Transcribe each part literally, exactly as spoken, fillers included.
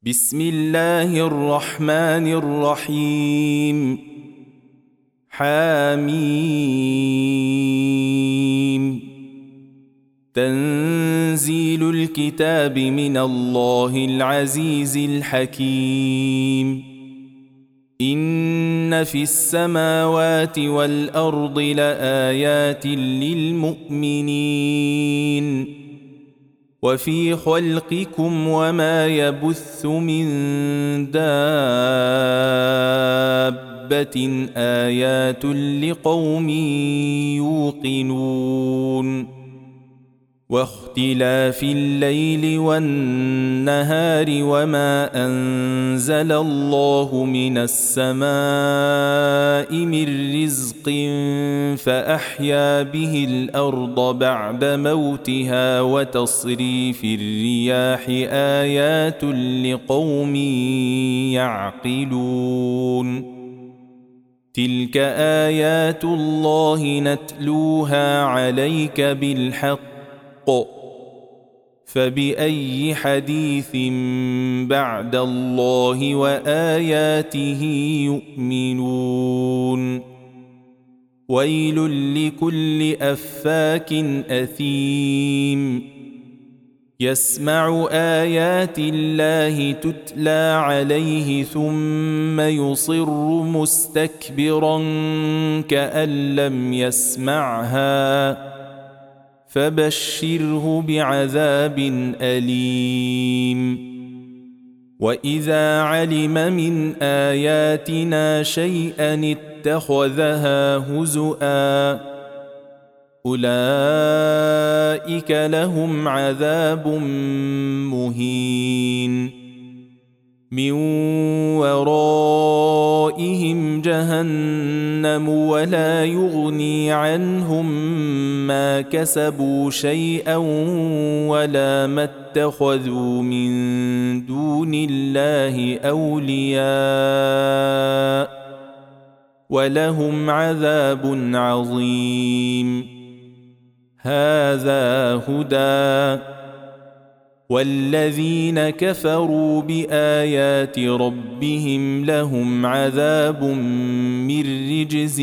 بسم الله الرحمن الرحيم. حميم. تنزيل الكتاب من الله العزيز الحكيم. إن في السماوات والأرض لآيات للمؤمنين وفي خلقكم وما يبث من دابة آيات لقوم يوقنون واختلاف الليل والنهار وما أنزل الله من السماء من رزق فأحيا به الأرض بعد موتها وتصريف الرياح آيات لقوم يعقلون تلك آيات الله نتلوها عليك بالحق فبأي حديث بعد الله وآياته يؤمنون ويل لكل أفاك أثيم يسمع آيات الله تتلى عليه ثم يصر مستكبرا كأن لم يسمعها فبشره بعذاب أليم وإذا علم من آياتنا شيئا اتخذها هزؤا أولئك لهم عذاب مهين من ورائهم جهنم ولا يغني عنهم ما كسبوا شيئا ولا ما اتخذوا من دون الله أولياء ولهم عذاب عظيم هذا هدى والذين كفروا بآيات ربهم لهم عذاب من رجز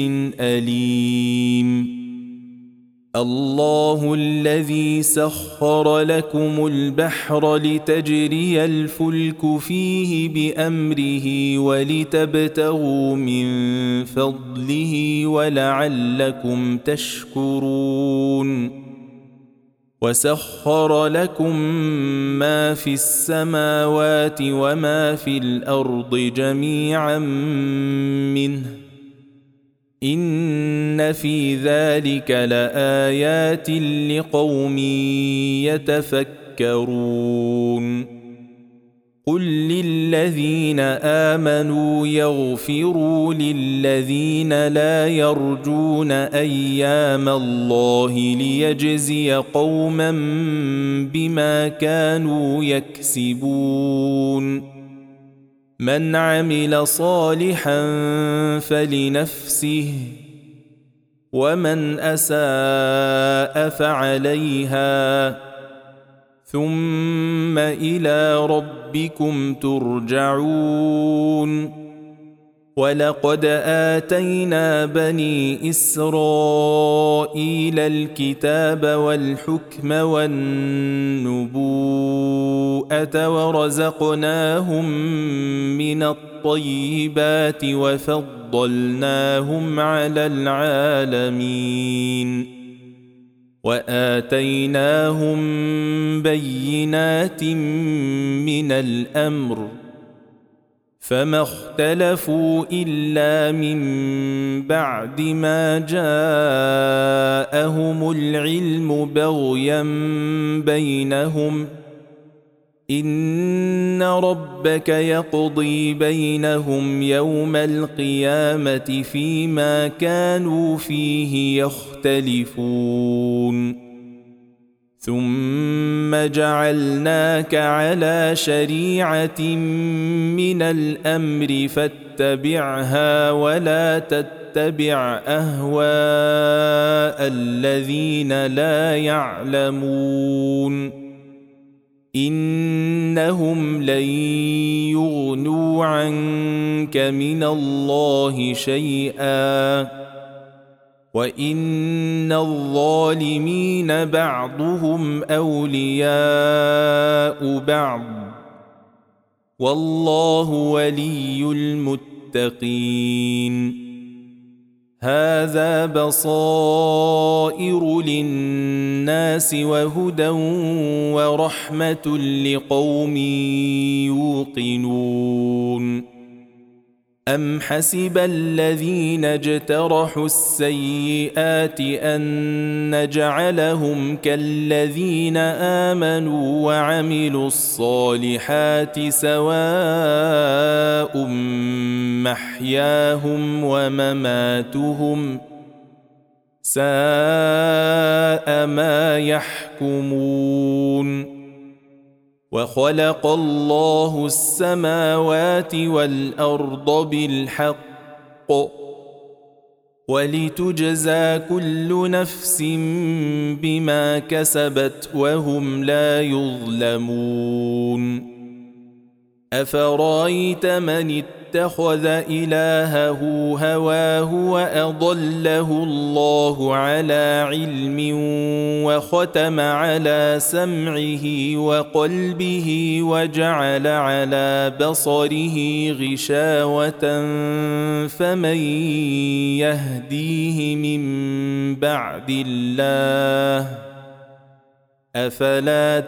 أليم الله الذي سخر لكم البحر لتجري الفلك فيه بأمره ولتبتغوا من فضله ولعلكم تشكرون وسخر لكم ما في السماوات وما في الأرض جميعا منه إن في ذلك لآيات لقوم يتفكرون قل للذين آمنوا يغفروا للذين لا يرجون أيام الله ليجزي قوما بما كانوا يكسبون من عمل صالحا فلنفسه ومن أساء فعليها ثم إلى ربكم ترجعون ولقد آتينا بني إسرائيل الكتاب والحكم والنبوءة ورزقناهم من الطيبات وفضلناهم على العالمين وآتيناهم بينات من الأمر فما اختلفوا إلا من بعد ما جاءهم العلم بغيا بينهم إن ربك يقضي بينهم يوم القيامة فيما كانوا فيه يختلفون ثم جعلناك على شريعة من الأمر فاتبعها ولا تتبع أهواء الذين لا يعلمون إن إنهم لن يغنوا عنك من الله شيئا وإن الظالمين بعضهم أولياء بعض والله ولي المتقين. هذا بصائر للناس وهدى ورحمة لقوم يوقنون. أم حسب الذين اجترحوا السيئات أن نجعلهم كالذين آمنوا وعملوا الصالحات سواء محياهم ومماتهم ساء ما يحكمون. وخلق الله السماوات والأرض بالحق ولتجزى كل نفس بما كسبت وهم لا يظلمون. أفرأيت من اتخذ إلهه هواه وأضله الله على علم وختم على سمعه وقلبه وجعل على بصره غشاوة فمن يهديه من بعد الله أفلا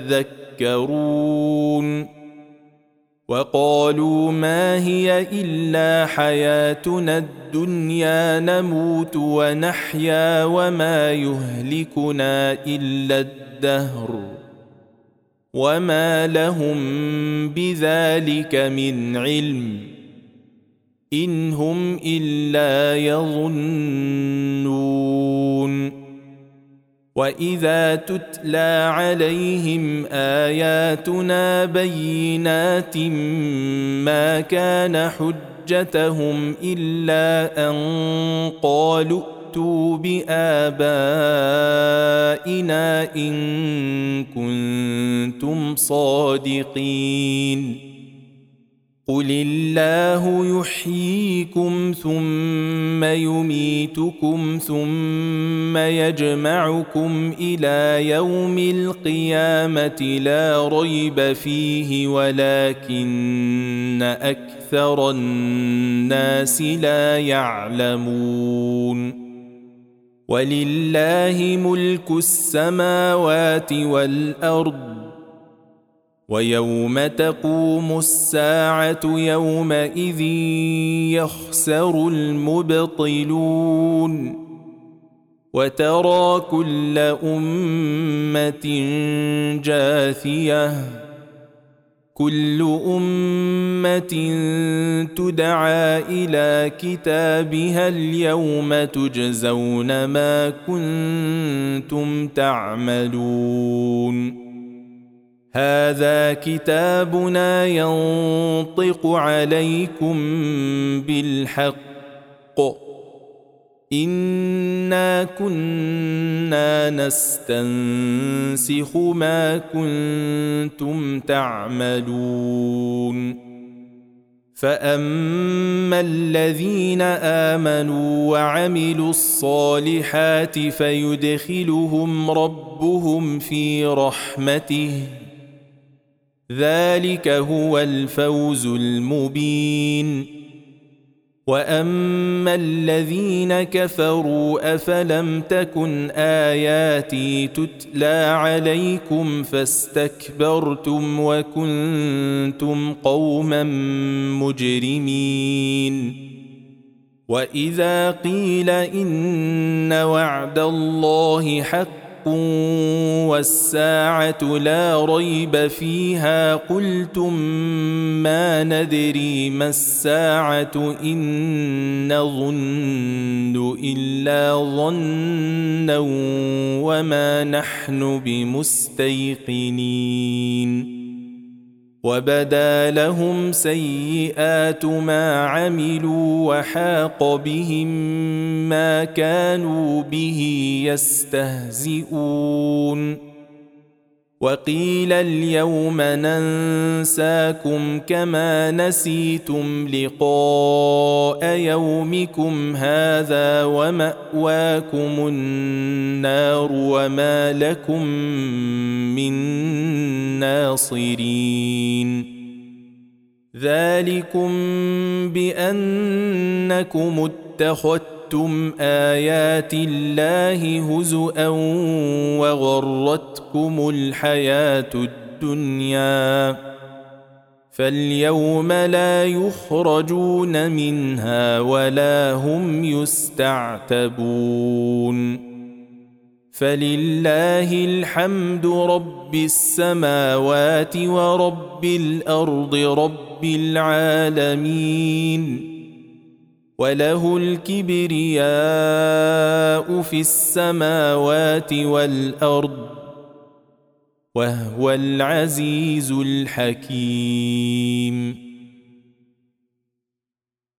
تذكرون. وقالوا ما هي إلا حياتنا الدنيا نموت ونحيا وما يهلكنا إلا الدهر وما لهم بذلك من علم إن هم إلا يظنون. وإذا تتلى عليهم آياتنا بينات ما كان حجتهم إلا أن قالوا ائتوا بآبائنا إن كنتم صادقين. قل الله يحييكم ثم يميتكم ثم يجمعكم إلى يوم القيامة لا ريب فيه ولكن أكثر الناس لا يعلمون. ولله ملك السماوات والأرض ويوم تقوم الساعة يومئذ يخسر المبطلون. وترى كل أمة جاثية كل أمة تدعى إلى كتابها اليوم تجزون ما كنتم تعملون. هذا كتابنا ينطق عليكم بالحق إنا كنا نستنسخ ما كنتم تعملون. فأما الذين آمنوا وعملوا الصالحات فيدخلهم ربهم في رحمته ذلك هو الفوز المبين. وأما الذين كفروا أفلم تكن آياتي تتلى عليكم فاستكبرتم وكنتم قوما مجرمين. وإذا قيل إن وعد الله حق والساعة لا ريب فيها قلتم ما ندري ما الساعة إن نظن إلا ظنا وما نحن بمستيقنين. وبدا لهم سيئات ما عملوا وحاق بهم ما كانوا به يستهزئون. وقيل اليوم ننساكم كما نسيتم لقاء يومكم هذا ومأواكم النار وما لكم من ناصرين ذلكم بأنكم اتخذتم آيات الله هزؤا وغرتكم الحياة الدنيا فاليوم لا يخرجون منها ولا هم يستعتبون فلله الحمد رب السماوات ورب الأرض رب العالمين وله الكبرياء في السماوات والأرض وهو العزيز الحكيم